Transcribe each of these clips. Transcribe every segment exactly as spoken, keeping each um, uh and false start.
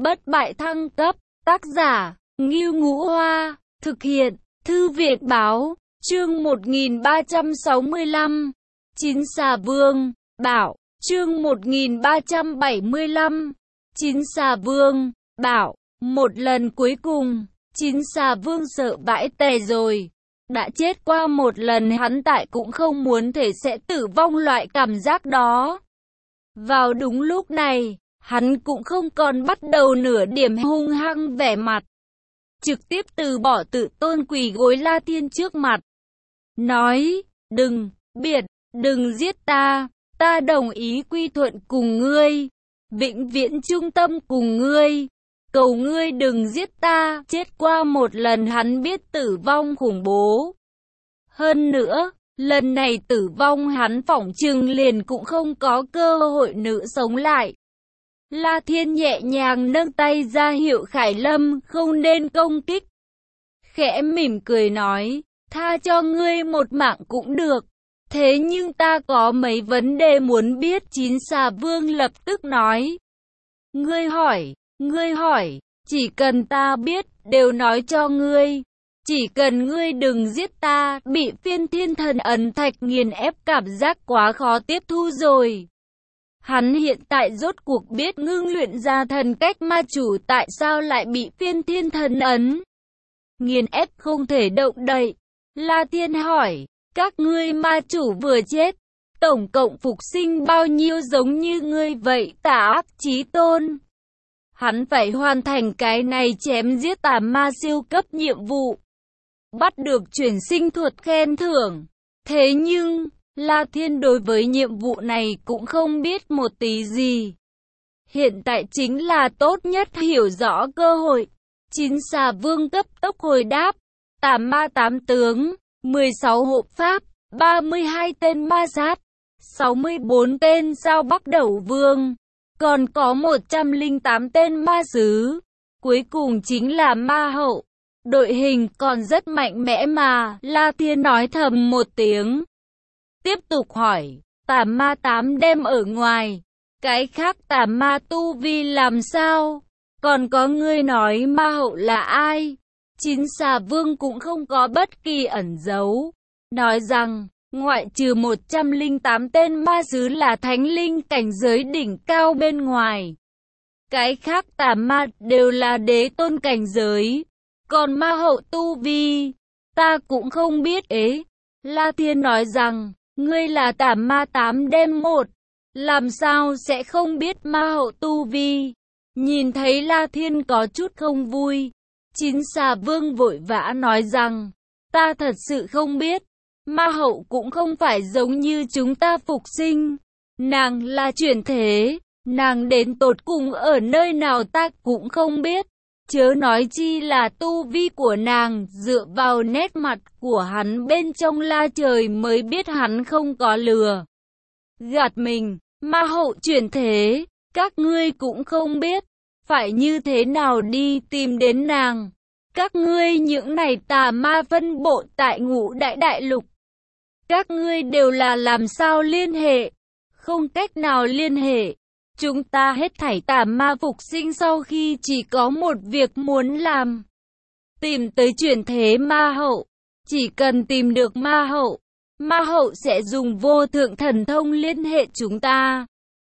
Bất bại thăng cấp, tác giả, Ngưu Ngũ Hoa, thực hiện, Thư viện báo, chương một nghìn ba trăm sáu mươi lăm, Chín Xà Vương, bảo, chương một nghìn ba trăm bảy mươi lăm, Chín Xà Vương, bảo, một lần cuối cùng, Chín Xà Vương sợ vãi tè rồi. Đã chết qua một lần hắn tại cũng không muốn thể sẽ tử vong loại cảm giác đó. Vào đúng lúc này, hắn cũng không còn bắt đầu nửa điểm hung hăng vẻ mặt. Trực tiếp từ bỏ tự tôn quỳ gối La Thiên trước mặt. Nói, đừng, biệt, đừng giết ta, ta đồng ý quy thuận cùng ngươi, vĩnh viễn trung tâm cùng ngươi. Cầu ngươi đừng giết ta, chết qua một lần hắn biết tử vong khủng bố. Hơn nữa, lần này tử vong hắn phỏng chừng liền cũng không có cơ hội nữa sống lại. La Thiên nhẹ nhàng nâng tay ra hiệu Khải Lâm không nên công kích. Khẽ mỉm cười nói, tha cho ngươi một mạng cũng được. Thế nhưng ta có mấy vấn đề muốn biết. Chín Xà Vương lập tức nói. Ngươi hỏi, ngươi hỏi, chỉ cần ta biết, đều nói cho ngươi. Chỉ cần ngươi đừng giết ta, bị Phiên Thiên Thần Ấn Thạch nghiền ép cảm giác quá khó tiếp thu rồi. Hắn hiện tại rốt cuộc biết ngưng luyện ra thần cách ma chủ tại sao lại bị Phiên Thiên Thần Ấn nghiền ép không thể động đậy. La Thiên hỏi, các ngươi ma chủ vừa chết, tổng cộng phục sinh bao nhiêu giống như ngươi vậy Tà Ác Chí Tôn? Hắn phải hoàn thành cái này chém giết tà ma siêu cấp nhiệm vụ, bắt được chuyển sinh thuật khen thưởng. Thế nhưng, La Thiên đối với nhiệm vụ này cũng không biết một tí gì. Hiện tại chính là tốt nhất hiểu rõ cơ hội. Chín Xà Vương cấp tốc hồi đáp, tà ma tám tướng, mười sáu hộ pháp, ba mươi hai tên ma sát, sáu mươi bốn tên sao Bắc Đầu Vương, còn có một trăm lẻ tám tên ma sứ, cuối cùng chính là ma hậu. Đội hình còn rất mạnh mẽ mà. La Thiên nói thầm một tiếng. Tiếp tục hỏi, tà ma tám đem ở ngoài, cái khác tà ma tu vi làm sao? Còn có ngươi nói ma hậu là ai? Chín Xà Vương cũng không có bất kỳ ẩn giấu, nói rằng, ngoại trừ một trăm lẻ tám tên ma sứ là thánh linh cảnh giới đỉnh cao bên ngoài, cái khác tà ma đều là đế tôn cảnh giới. Còn ma hậu tu vi, ta cũng không biết ế. La Thiên nói rằng, ngươi là tà ma tám đem một, làm sao sẽ không biết ma hậu tu vi? Nhìn thấy La Thiên có chút không vui, Chín Xà Vương vội vã nói rằng, ta thật sự không biết, ma hậu cũng không phải giống như chúng ta phục sinh, nàng là chuyển thế, nàng đến tột cùng ở nơi nào ta cũng không biết. Chớ nói chi là tu vi của nàng, dựa vào nét mặt của hắn bên trong La Trời mới biết hắn không có lừa gạt mình. Ma hậu chuyển thế, các ngươi cũng không biết, phải như thế nào đi tìm đến nàng. Các ngươi những này tà ma phân bộ tại Ngũ Đại Đại Lục, các ngươi đều là làm sao liên hệ? Không cách nào liên hệ. Chúng ta hết thảy tà ma phục sinh sau khi chỉ có một việc muốn làm. Tìm tới chuyển thế ma hậu. Chỉ cần tìm được ma hậu, ma hậu sẽ dùng vô thượng thần thông liên hệ chúng ta.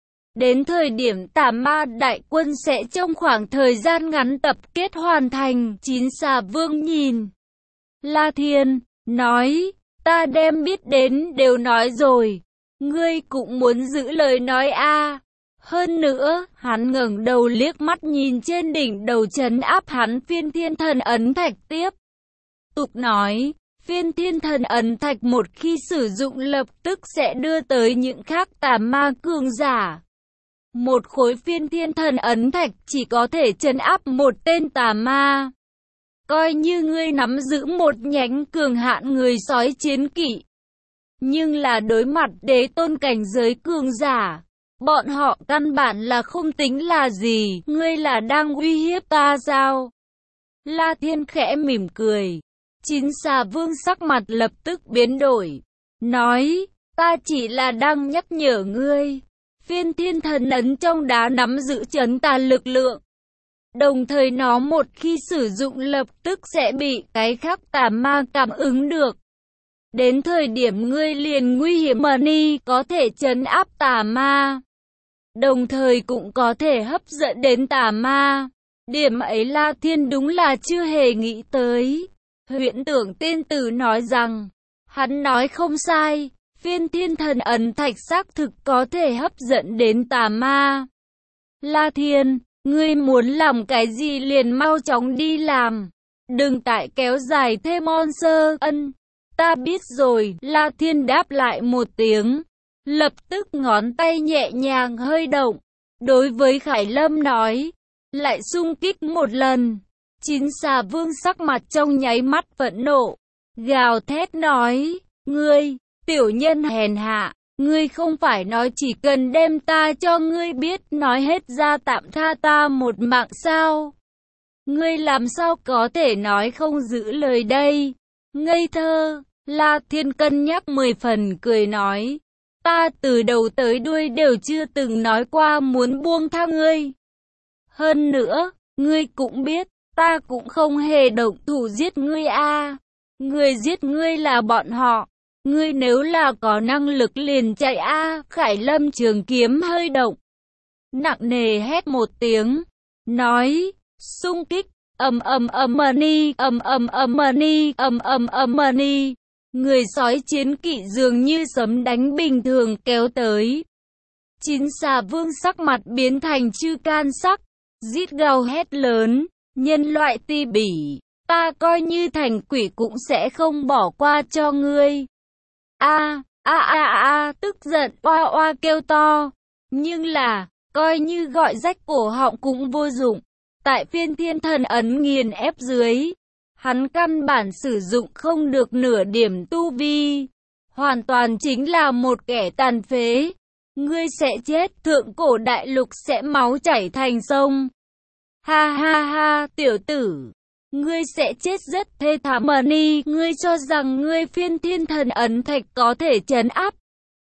Đến thời điểm tà ma đại quân sẽ trong khoảng thời gian ngắn tập kết hoàn thành. Chín Xà Vương nhìn La Thiên, nói, ta đem biết đến đều nói rồi. Ngươi cũng muốn giữ lời nói a à. Hơn nữa, hắn ngẩng đầu liếc mắt nhìn trên đỉnh đầu trấn áp hắn Phiên Thiên Thần Ấn Thạch tiếp tục nói, Phiên Thiên Thần Ấn Thạch một khi sử dụng lập tức sẽ đưa tới những khác tà ma cường giả. Một khối Phiên Thiên Thần Ấn Thạch chỉ có thể trấn áp một tên tà ma. Coi như ngươi nắm giữ một nhánh cường hạn người sói chiến kỵ, nhưng là đối mặt đế tôn cảnh giới cường giả, bọn họ căn bản là không tính là gì. Ngươi là đang uy hiếp ta sao? La Thiên khẽ mỉm cười. Chín Xà Vương sắc mặt lập tức biến đổi, nói, ta chỉ là đang nhắc nhở ngươi. Phiên Thiên Thần Ấn trong đá nắm giữ trấn tà lực lượng, Đồng thời nó một khi sử dụng lập tức sẽ bị cái khác tà ma cảm ứng được. Đến thời điểm ngươi liền nguy hiểm money có thể trấn áp tà ma. Đồng thời cũng có thể hấp dẫn đến tà ma. Điểm ấy La Thiên đúng là chưa hề nghĩ tới. Huyễn Tưởng Tiên Tử nói rằng, hắn nói không sai, Phiên Thiên Thần Ấn Thạch xác thực có thể hấp dẫn đến tà ma. La Thiên, ngươi muốn làm cái gì liền mau chóng đi làm. Đừng tại kéo dài thêm monster. Ân, ta biết rồi. La Thiên đáp lại một tiếng. Lập tức ngón tay nhẹ nhàng hơi động. Đối với Khải Lâm nói. Lại xung kích một lần. Chín xà vương sắc mặt trong nháy mắt phẫn nộ. Gào thét nói. Ngươi, tiểu nhân hèn hạ. Ngươi không phải nói chỉ cần đem ta cho ngươi biết nói hết ra tạm tha ta một mạng sao? Ngươi làm sao có thể nói không giữ lời đây? Ngây thơ, La Thiên cân nhắc mười phần cười nói. Ta từ đầu tới đuôi đều chưa từng nói qua muốn buông tha ngươi. Hơn nữa, ngươi cũng biết, ta cũng không hề động thủ giết ngươi a. Người giết ngươi là bọn họ. Ngươi nếu là có năng lực liền chạy a. À, Khải Lâm trường kiếm hơi động. Nặng nề hét một tiếng. Nói. Xung kích. Ầm ầm ầm money. Ầm ầm ầm money. Ầm ầm ầm money. Người sói chiến kỵ dường như sấm đánh bình thường kéo tới. Chín xà vương sắc mặt biến thành chư can sắc. Rít gào hét lớn. Nhân loại ti bỉ. Ta coi như thành quỷ cũng sẽ không bỏ qua cho ngươi. A, a a a, tức giận oa oa kêu to. Nhưng là, coi như gọi rách cổ họng cũng vô dụng. Tại Phiên Thiên Thần Ấn nghiền ép dưới, hắn căn bản sử dụng không được nửa điểm tu vi. Hoàn toàn chính là một kẻ tàn phế. Ngươi sẽ chết, thượng cổ đại lục sẽ máu chảy thành sông. Ha ha ha, tiểu tử. Ngươi sẽ chết rất thê thảm. Money, ngươi cho rằng ngươi Phiên Thiên Thần Ấn Thạch có thể trấn áp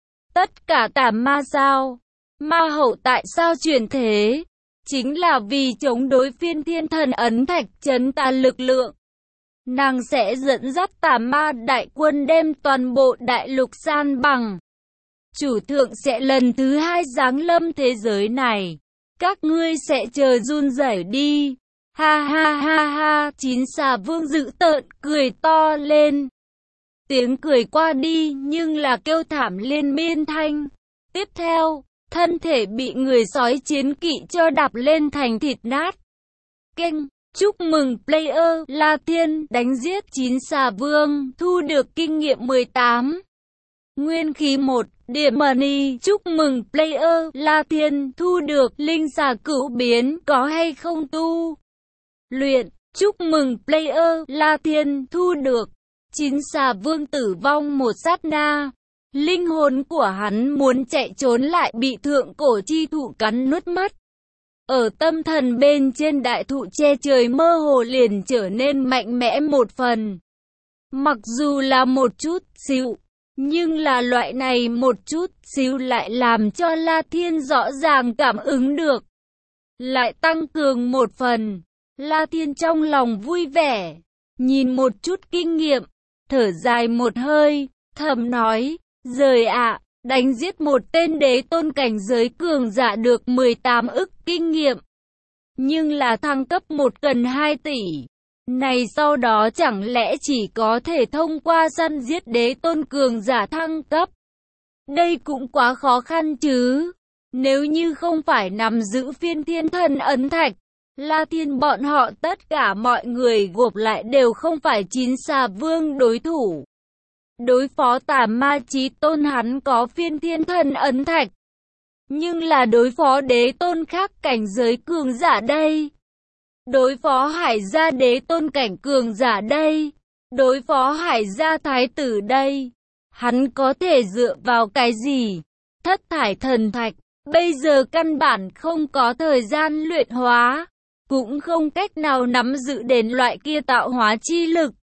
tất cả tà ma sao? Ma hậu tại sao chuyển thế? Chính là vì chống đối Phiên Thiên Thần Ấn Thạch trấn tà lực lượng. Nàng sẽ dẫn dắt tà ma đại quân đem toàn bộ đại lục san bằng. Chủ thượng sẽ lần thứ hai giáng lâm thế giới này. Các ngươi sẽ chờ run rẩy đi. Ha ha ha ha, chín xà vương dữ tợn, cười to lên. Tiếng cười qua đi, nhưng là kêu thảm liên miên thanh. Tiếp theo, thân thể bị người sói chiến kỵ cho đạp lên thành thịt nát. Kênh, chúc mừng player, La Thiên, đánh giết chín xà vương, thu được kinh nghiệm mười tám. Nguyên khí một, điểm money, chúc mừng player, La Thiên, thu được linh xà cửu biến, có hay không tu? Luyện, chúc mừng player, La Thiên, thu được. Chín xà vương tử vong một sát na. Linh hồn của hắn muốn chạy trốn lại bị thượng cổ chi thụ cắn nuốt mất. Ở tâm thần bên trên đại thụ che trời mơ hồ liền trở nên mạnh mẽ một phần. Mặc dù là một chút xíu, nhưng là loại này một chút xíu lại làm cho La Thiên rõ ràng cảm ứng được. Lại tăng cường một phần. La Thiên trong lòng vui vẻ, nhìn một chút kinh nghiệm, thở dài một hơi, thầm nói, giời ạ, đánh giết một tên đế tôn cảnh giới cường giả được mười tám ức kinh nghiệm. Nhưng là thăng cấp một cần hai tỷ. Này sau đó chẳng lẽ chỉ có thể thông qua săn giết đế tôn cường giả thăng cấp? Đây cũng quá khó khăn chứ. Nếu như không phải nắm giữ Phiên Thiên Thần Ấn Thạch, La Thiên bọn họ tất cả mọi người gộp lại đều không phải chín xà vương đối thủ. Đối phó tà ma chí tôn hắn có Phiên Thiên Thần Ấn Thạch. Nhưng là đối phó đế tôn khác cảnh giới cường giả đây. Đối phó hải gia đế tôn cảnh cường giả đây. Đối phó hải gia thái tử đây. Hắn có thể dựa vào cái gì? Thất thải thần thạch. Bây giờ căn bản không có thời gian luyện hóa. Cũng không cách nào nắm giữ đến loại kia tạo hóa chi lực.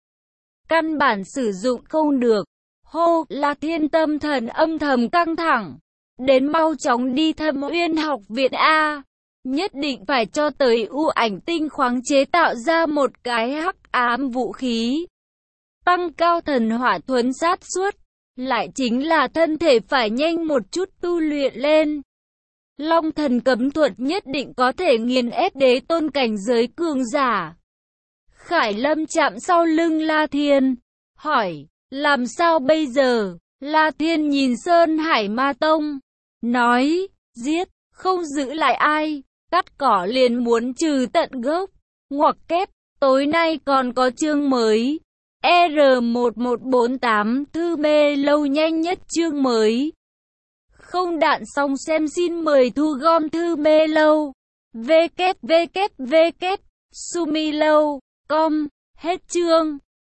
Căn bản sử dụng không được. Hô, La Thiên tâm thần âm thầm căng thẳng. Đến mau chóng đi Thâm Uyên học viện A. nhất định phải cho tới u ảnh tinh khoáng chế tạo ra một cái hắc ám vũ khí. Tăng cao thần hỏa thuấn sát suốt, lại chính là thân thể phải nhanh một chút tu luyện lên. Long thần cấm thuật nhất định có thể nghiền ép đế tôn cảnh giới cường giả. Khải Lâm chạm sau lưng La Thiên, hỏi, làm sao bây giờ? La Thiên nhìn Sơn Hải Ma Tông, nói, giết, không giữ lại ai, cắt cỏ liền muốn trừ tận gốc. Ngoặc kép, tối nay còn có chương mới. R một một bốn tám thư mê lâu nhanh nhất chương mới. Không đạn xong xem xin mời thu gom thư mê lâu. W W W Sumilou chấm com. Hết chương.